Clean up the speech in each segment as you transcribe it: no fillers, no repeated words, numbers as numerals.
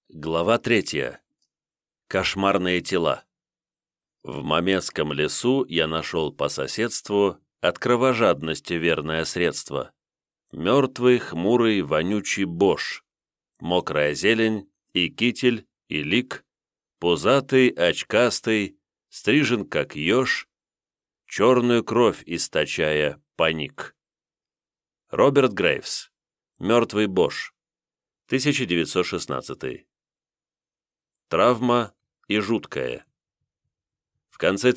Глава 3. Кошмарные тела. В Мамецком лесу я нашел по соседству от кровожадности верное средство. Мертвый, хмурый, вонючий бош. Мокрая зелень, и китель, и лик. Пузатый, очкастый, стрижен как еж. Черную кровь источая паник. Роберт Грейвс. Мертвый бош. 1916. Травма и жуткая. В конце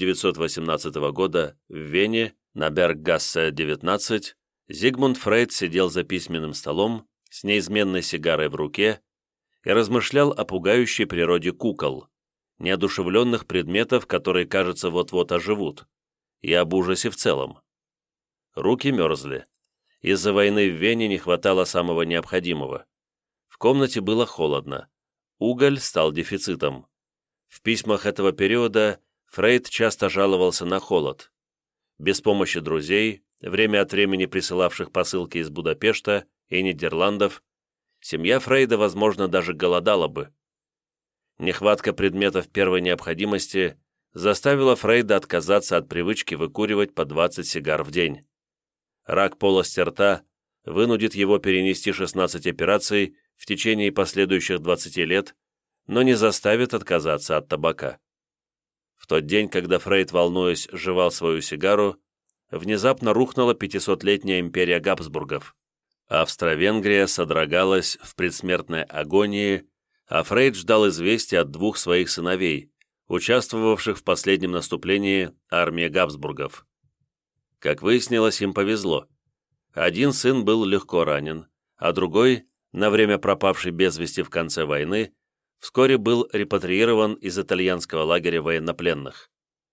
1918 года в Вене, на Берггассе 19, Зигмунд Фрейд сидел за письменным столом с неизменной сигарой в руке и размышлял о пугающей природе кукол, неодушевленных предметов, которые, кажется, вот-вот оживут, и об ужасе в целом. Руки мерзли. Из-за войны в Вене не хватало самого необходимого. В комнате было холодно. Уголь стал дефицитом. В письмах этого периода Фрейд часто жаловался на холод. Без помощи друзей, время от времени присылавших посылки из Будапешта и Нидерландов, семья Фрейда, возможно, даже голодала бы. Нехватка предметов первой необходимости заставила Фрейда отказаться от привычки выкуривать по 20 сигар в день. Рак полости рта вынудит его перенести 16 операций в течение последующих 20 лет, но не заставит отказаться от табака. В тот день, когда Фрейд, волнуясь, жевал свою сигару, внезапно рухнула 500-летняя империя Габсбургов. Австро-Венгрия содрогалась в предсмертной агонии, а Фрейд ждал известия от двух своих сыновей, участвовавших в последнем наступлении армии Габсбургов. Как выяснилось, им повезло. Один сын был легко ранен, а другой, на время пропавший без вести в конце войны, вскоре был репатриирован из итальянского лагеря военнопленных.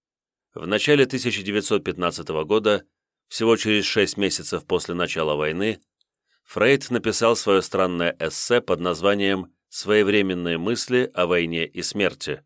В начале 1915 года, всего через 6 месяцев после начала войны, Фрейд написал свое странное эссе под названием «Своевременные мысли о войне и смерти».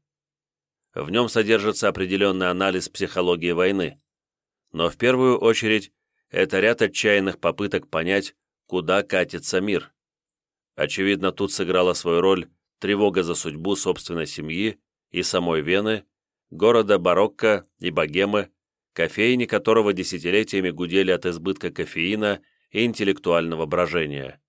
В нем содержится определенный анализ психологии войны, но в первую очередь это ряд отчаянных попыток понять, куда катится мир. Очевидно, тут сыграла свою роль тревога за судьбу собственной семьи и самой Вены, города барокко и богемы, кофейни которого десятилетиями гудели от избытка кофеина и интеллектуального брожения.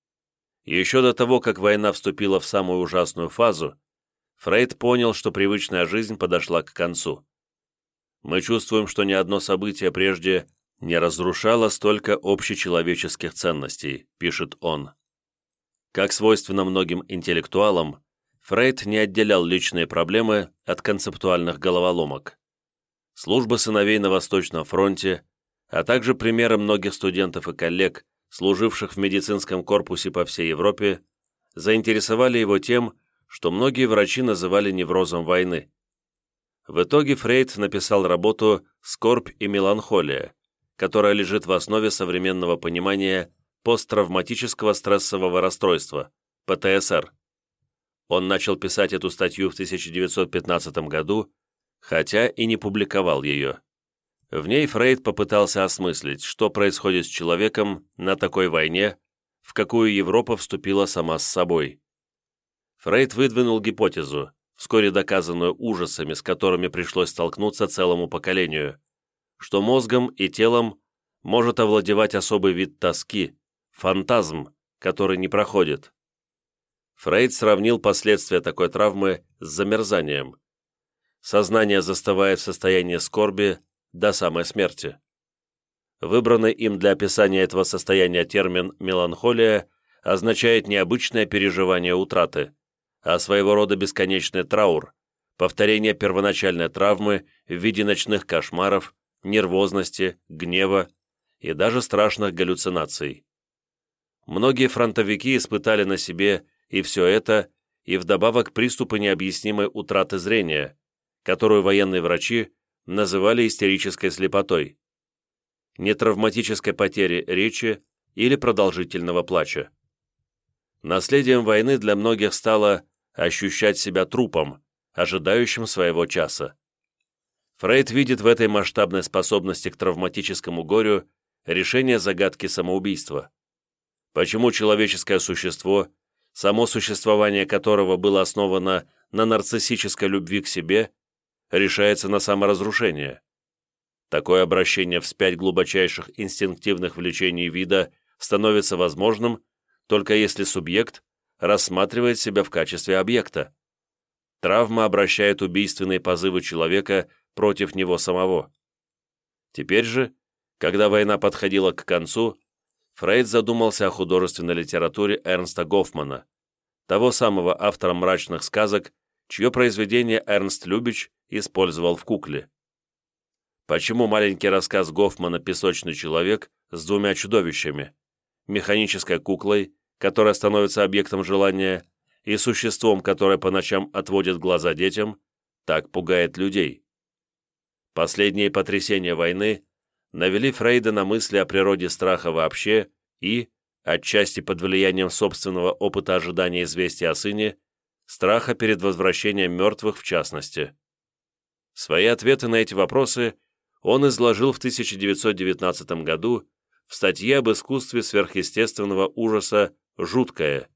Еще до того, как война вступила в самую ужасную фазу, Фрейд понял, что привычная жизнь подошла к концу. Мы чувствуем, что ни одно событие прежде не разрушало столько общечеловеческих ценностей, пишет он. Как свойственно многим интеллектуалам, Фрейд не отделял личные проблемы от концептуальных головоломок. Служба сыновей на Восточном фронте, а также примеры многих студентов и коллег, служивших в медицинском корпусе по всей Европе, заинтересовали его тем, что многие врачи называли неврозом войны. В итоге Фрейд написал работу «Скорбь и меланхолия», которая лежит в основе современного понимания посттравматического стрессового расстройства, ПТСР. Он начал писать эту статью в 1915 году, хотя и не публиковал ее. В ней Фрейд попытался осмыслить, что происходит с человеком на такой войне, в какую Европа вступила сама с собой. Фрейд выдвинул гипотезу, вскоре доказанную ужасами, с которыми пришлось столкнуться целому поколению, что мозгом и телом может овладевать особый вид тоски, фантазм, который не проходит. Фрейд сравнил последствия такой травмы с замерзанием. Сознание застывает в состоянии скорби до самой смерти. Выбранный им для описания этого состояния термин «меланхолия» означает необычное переживание утраты, а своего рода бесконечный траур, повторение первоначальной травмы в виде ночных кошмаров, нервозности, гнева и даже страшных галлюцинаций. Многие фронтовики испытали на себе и все это, и вдобавок приступы необъяснимой утраты зрения, которую военные врачи называли истерической слепотой, нетравматической потери речи или продолжительного плача. Наследием войны для многих стало ощущать себя трупом, ожидающим своего часа. Фрейд видит в этой масштабной способности к травматическому горю решение загадки самоубийства. Почему человеческое существо само существование которого было основано на нарциссической любви к себе, решается на саморазрушение. Такое обращение вспять глубочайших инстинктивных влечений вида становится возможным, только если субъект рассматривает себя в качестве объекта. Травма обращает убийственные позывы человека против него самого. Теперь же, когда война подходила к концу, Фрейд задумался о художественной литературе Эрнста Гофмана, того самого автора «Мрачных сказок», чье произведение Эрнст Любич использовал в «Кукле». Почему маленький рассказ Гофмана «Песочный человек» с двумя чудовищами, механической куклой, которая становится объектом желания, и существом, которое по ночам отводит глаза детям, так пугает людей? Последние потрясения войны навели Фрейда на мысли о природе страха вообще и, отчасти под влиянием собственного опыта ожидания известия о сыне, страха перед возвращением мертвых в частности. Свои ответы на эти вопросы он изложил в 1919 году в статье об искусстве сверхъестественного ужаса «Жуткое».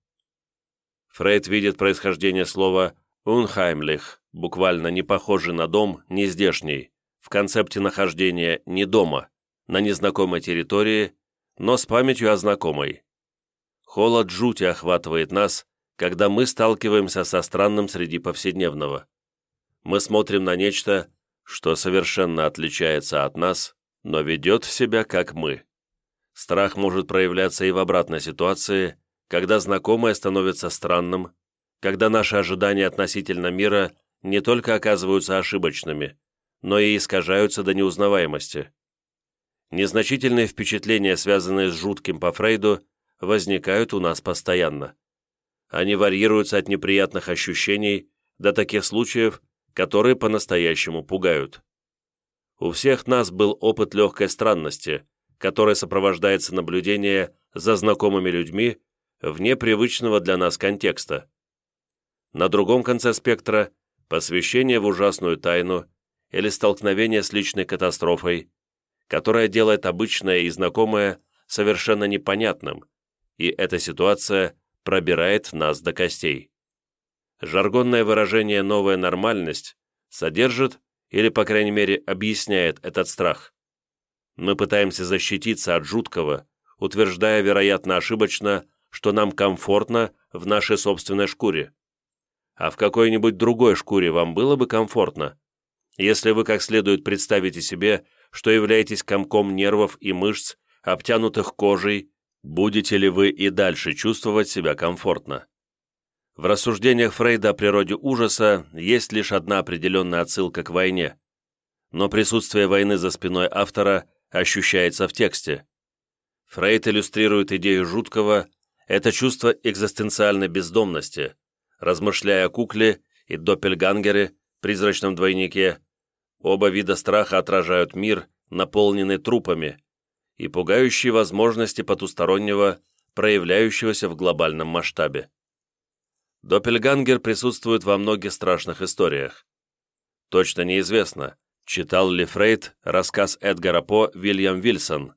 Фрейд видит происхождение слова «unheimlich», буквально «не похожий на дом, нездешний», в концепте нахождения не дома, на незнакомой территории, но с памятью о знакомой. Холод жути охватывает нас, когда мы сталкиваемся со странным среди повседневного. Мы смотрим на нечто, что совершенно отличается от нас, но ведет себя как мы. Страх может проявляться и в обратной ситуации, когда знакомое становится странным, когда наши ожидания относительно мира не только оказываются ошибочными, но и искажаются до неузнаваемости. Незначительные впечатления, связанные с жутким по Фрейду, возникают у нас постоянно. Они варьируются от неприятных ощущений до таких случаев, которые по-настоящему пугают. У всех нас был опыт легкой странности, который сопровождается наблюдением за знакомыми людьми вне привычного для нас контекста. На другом конце спектра – посвящение в ужасную тайну или столкновение с личной катастрофой, которая делает обычное и знакомое совершенно непонятным, и эта ситуация пробирает нас до костей. Жаргонное выражение «новая нормальность» содержит, или, по крайней мере, объясняет этот страх. Мы пытаемся защититься от жуткого, утверждая, вероятно, ошибочно, что нам комфортно в нашей собственной шкуре. А в какой-нибудь другой шкуре вам было бы комфортно, если вы как следует представите себе, что являетесь комком нервов и мышц, обтянутых кожей, будете ли вы и дальше чувствовать себя комфортно? В рассуждениях Фрейда о природе ужаса есть лишь одна определенная отсылка к войне, но присутствие войны за спиной автора ощущается в тексте. Фрейд иллюстрирует идею жуткого, это чувство экзистенциальной бездомности, размышляя о кукле и доппельгангере, призрачном двойнике. Оба вида страха отражают мир, наполненный трупами, и пугающие возможности потустороннего, проявляющегося в глобальном масштабе. Доппельгангер присутствует во многих страшных историях. Точно неизвестно, читал ли Фрейд рассказ Эдгара По «Вильям Вильсон»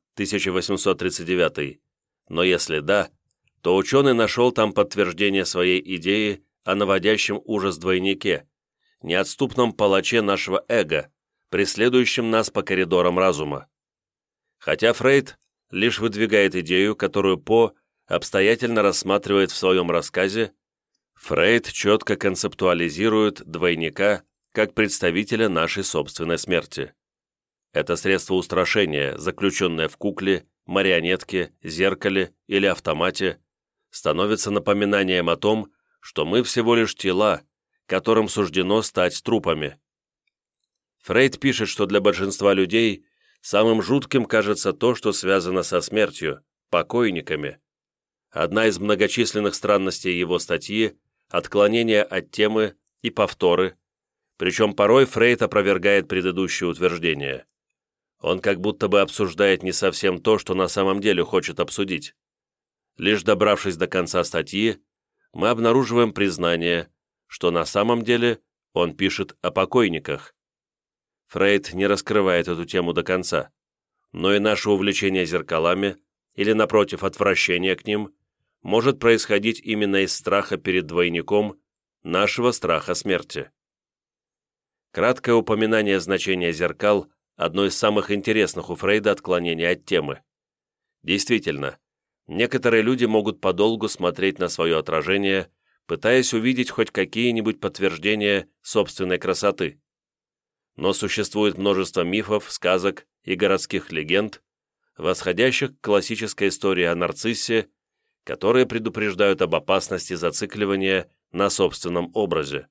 1839, но если да, то ученый нашел там подтверждение своей идеи о наводящем ужас двойнике, неотступном палаче нашего эго, преследующем нас по коридорам разума. Хотя Фрейд лишь выдвигает идею, которую По обстоятельно рассматривает в своем рассказе, Фрейд четко концептуализирует двойника как представителя нашей собственной смерти. Это средство устрашения, заключенное в кукле, марионетке, зеркале или автомате, становится напоминанием о том, что мы всего лишь тела, которым суждено стать трупами. Фрейд пишет, что для большинства людей самым жутким кажется то, что связано со смертью, покойниками. Одна из многочисленных странностей его статьи – отклонения от темы и повторы, причем порой Фрейд опровергает предыдущее утверждение. Он как будто бы обсуждает не совсем то, что на самом деле хочет обсудить. Лишь добравшись до конца статьи, мы обнаруживаем признание, что на самом деле он пишет о покойниках. Фрейд не раскрывает эту тему до конца, но и наше увлечение зеркалами, или, напротив, отвращение к ним, может происходить именно из страха перед двойником, нашего страха смерти. Краткое упоминание значения зеркал – одно из самых интересных у Фрейда отклонений от темы. Действительно, некоторые люди могут подолгу смотреть на свое отражение, пытаясь увидеть хоть какие-нибудь подтверждения собственной красоты. Но существует множество мифов, сказок и городских легенд, восходящих к классической истории о нарциссе, которые предупреждают об опасности зацикливания на собственном образе.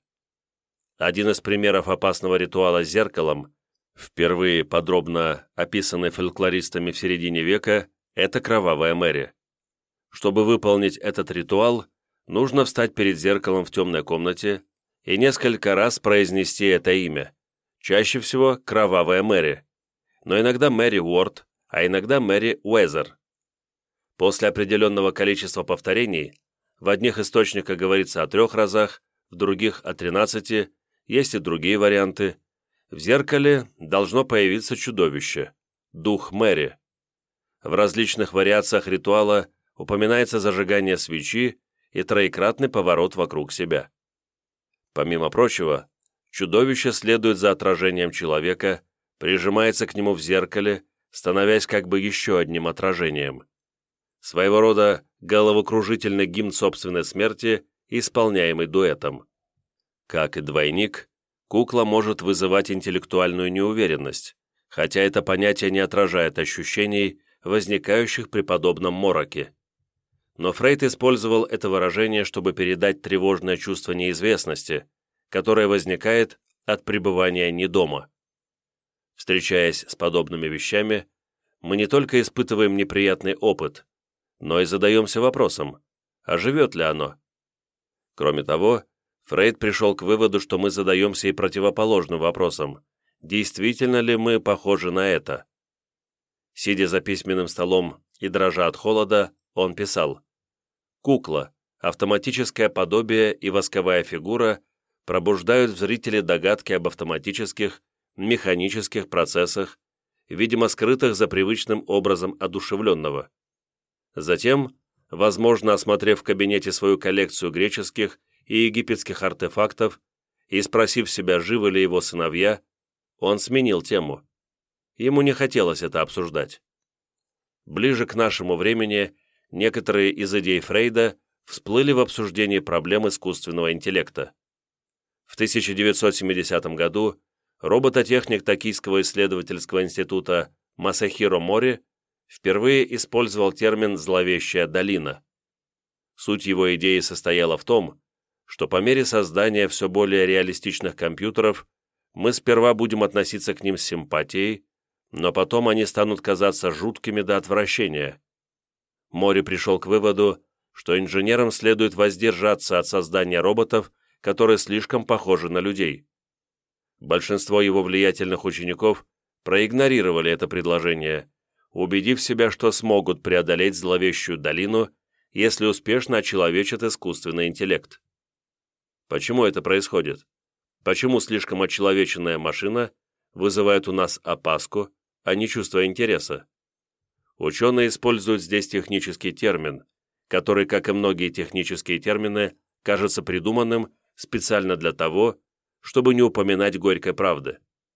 Один из примеров опасного ритуала с зеркалом, впервые подробно описанный фольклористами в середине века, это кровавая Мэри. Чтобы выполнить этот ритуал, нужно встать перед зеркалом в темной комнате и несколько раз произнести это имя. Чаще всего кровавая Мэри, но иногда Мэри Уорд, а иногда Мэри Уэзер. После определенного количества повторений, в одних источниках говорится о 3 разах, в других о 13, есть и другие варианты, в зеркале должно появиться чудовище, дух Мэри. В различных вариациях ритуала упоминается зажигание свечи и троекратный поворот вокруг себя. Помимо прочего, чудовище следует за отражением человека, прижимается к нему в зеркале, становясь как бы еще одним отражением. Своего рода головокружительный гимн собственной смерти, исполняемый дуэтом. Как и двойник, кукла может вызывать интеллектуальную неуверенность, хотя это понятие не отражает ощущений, возникающих при подобном мороке. Но Фрейд использовал это выражение, чтобы передать тревожное чувство неизвестности, которое возникает от пребывания не дома. Встречаясь с подобными вещами, мы не только испытываем неприятный опыт, но и задаемся вопросом, а живет ли оно? Кроме того, Фрейд пришел к выводу, что мы задаемся и противоположным вопросом, действительно ли мы похожи на это? Сидя за письменным столом и дрожа от холода, он писал: «Кукла, автоматическое подобие и восковая фигура пробуждают в зрителе догадки об автоматических, механических процессах, видимо скрытых за привычным образом одушевленного. Затем, возможно, осмотрев в кабинете свою коллекцию греческих и египетских артефактов и спросив себя, живы ли его сыновья, он сменил тему. Ему не хотелось это обсуждать. Ближе к нашему времени некоторые из идей Фрейда всплыли в обсуждении проблем искусственного интеллекта. В 1970 году робототехник Токийского исследовательского института Масахиро Мори впервые использовал термин «зловещая долина». Суть его идеи состояла в том, что по мере создания все более реалистичных компьютеров мы сперва будем относиться к ним с симпатией, но потом они станут казаться жуткими до отвращения. Мори пришел к выводу, что инженерам следует воздержаться от создания роботов, которые слишком похожи на людей. Большинство его влиятельных учеников проигнорировали это предложение, убедив себя, что смогут преодолеть зловещую долину, если успешно очеловечат искусственный интеллект. Почему это происходит? Почему слишком очеловеченная машина вызывает у нас опаску, а не чувство интереса? Ученые используют здесь технический термин, который, как и многие технические термины, кажется придуманным специально для того, чтобы не упоминать горькой правды.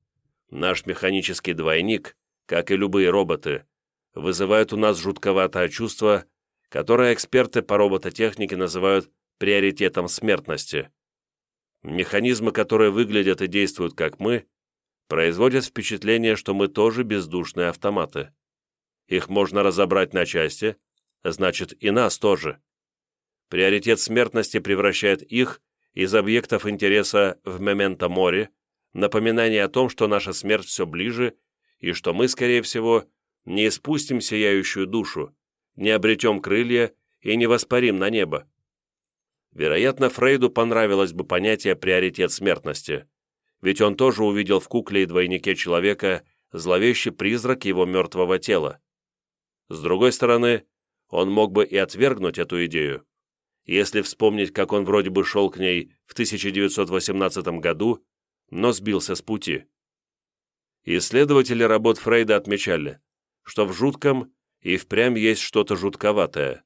Наш механический двойник, как и любые роботы, вызывает у нас жутковатое чувство, которое эксперты по робототехнике называют приоритетом смертности. Механизмы, которые выглядят и действуют как мы, производят впечатление, что мы тоже бездушные автоматы. Их можно разобрать на части, значит и нас тоже. Приоритет смертности превращает их из объектов интереса в моменто мори, напоминание о том, что наша смерть все ближе и что мы, скорее всего, не испустим сияющую душу, не обретем крылья и не воспарим на небо. Вероятно, Фрейду понравилось бы понятие «приоритет смертности», ведь он тоже увидел в кукле и двойнике человека зловещий призрак его мертвого тела. С другой стороны, он мог бы и отвергнуть эту идею. Если вспомнить, как он вроде бы шел к ней в 1918 году, но сбился с пути. Исследователи работ Фрейда отмечали, что в жутком и впрямь есть что-то жутковатое,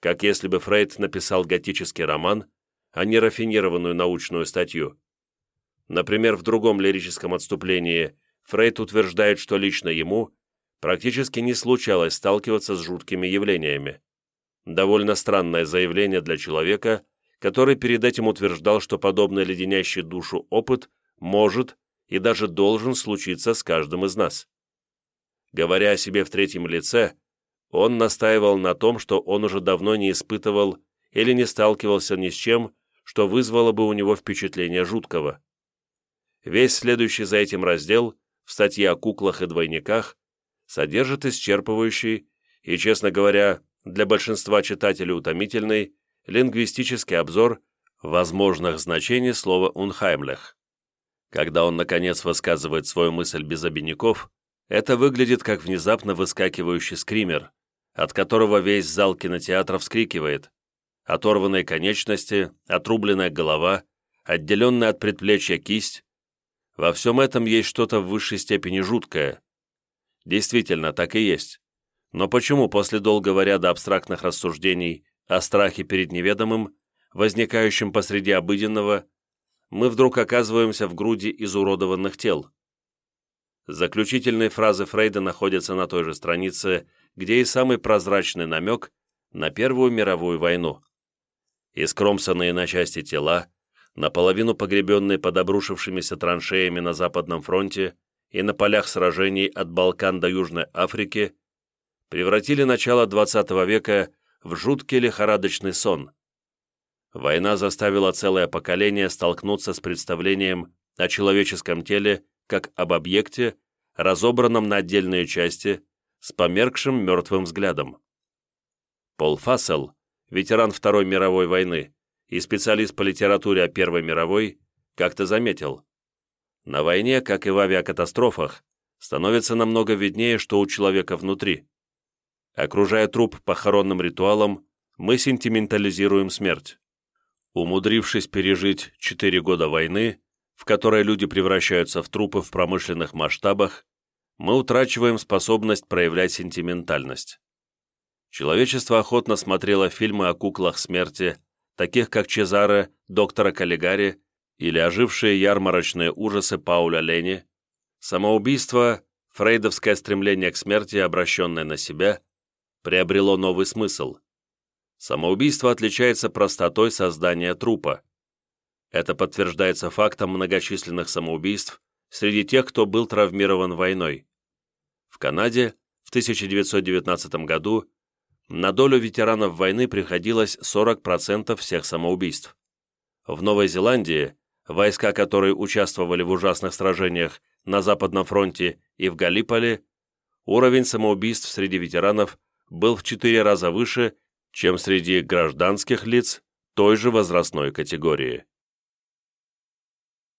как если бы Фрейд написал готический роман, а не рафинированную научную статью. Например, в другом лирическом отступлении Фрейд утверждает, что лично ему практически не случалось сталкиваться с жуткими явлениями. Довольно странное заявление для человека, который перед этим утверждал, что подобный леденящий душу опыт может и даже должен случиться с каждым из нас. Говоря о себе в третьем лице, он настаивал на том, что он уже давно не испытывал или не сталкивался ни с чем, что вызвало бы у него впечатление жуткого. Весь следующий за этим раздел в статье о куклах и двойниках содержит исчерпывающий и, честно говоря, для большинства читателей утомительный лингвистический обзор возможных значений слова «унхаймлех». Когда он, наконец, высказывает свою мысль без обиняков, это выглядит как внезапно выскакивающий скример, от которого весь зал кинотеатра вскрикивает. Оторванные конечности, отрубленная голова, отделенная от предплечья кисть. Во всем этом есть что-то в высшей степени жуткое. Действительно, так и есть. Но почему после долгого ряда абстрактных рассуждений о страхе перед неведомым, возникающем посреди обыденного, мы вдруг оказываемся в груди изуродованных тел? Заключительные фразы Фрейда находятся на той же странице, где и самый прозрачный намек на Первую мировую войну. Искромсанные на части тела, наполовину погребенные под обрушившимися траншеями на Западном фронте и на полях сражений от Балкан до Южной Африки, превратили начало XX века в жуткий лихорадочный сон. Война заставила целое поколение столкнуться с представлением о человеческом теле как об объекте, разобранном на отдельные части, с померкшим мертвым взглядом. Пол Фассел, ветеран Второй мировой войны и специалист по литературе о Первой мировой, как-то заметил: на войне, как и в авиакатастрофах, становится намного виднее, что у человека внутри. Окружая труп похоронным ритуалом, мы сентиментализируем смерть. Умудрившись пережить 4 года войны, в которой люди превращаются в трупы в промышленных масштабах, мы утрачиваем способность проявлять сентиментальность. Человечество охотно смотрело фильмы о куклах смерти, таких как «Чезаре», «Доктора Каллигари» или ожившие ярмарочные ужасы Пауля Лени. Самоубийство, фрейдовское стремление к смерти, обращенное на себя, приобрело новый смысл. Самоубийство отличается простотой создания трупа. Это подтверждается фактом многочисленных самоубийств среди тех, кто был травмирован войной. В Канаде в 1919 году на долю ветеранов войны приходилось 40% всех самоубийств. В Новой Зеландии, войска которой участвовали в ужасных сражениях на Западном фронте и в Галиполи, уровень самоубийств среди ветеранов был в 4 раза выше, чем среди гражданских лиц той же возрастной категории.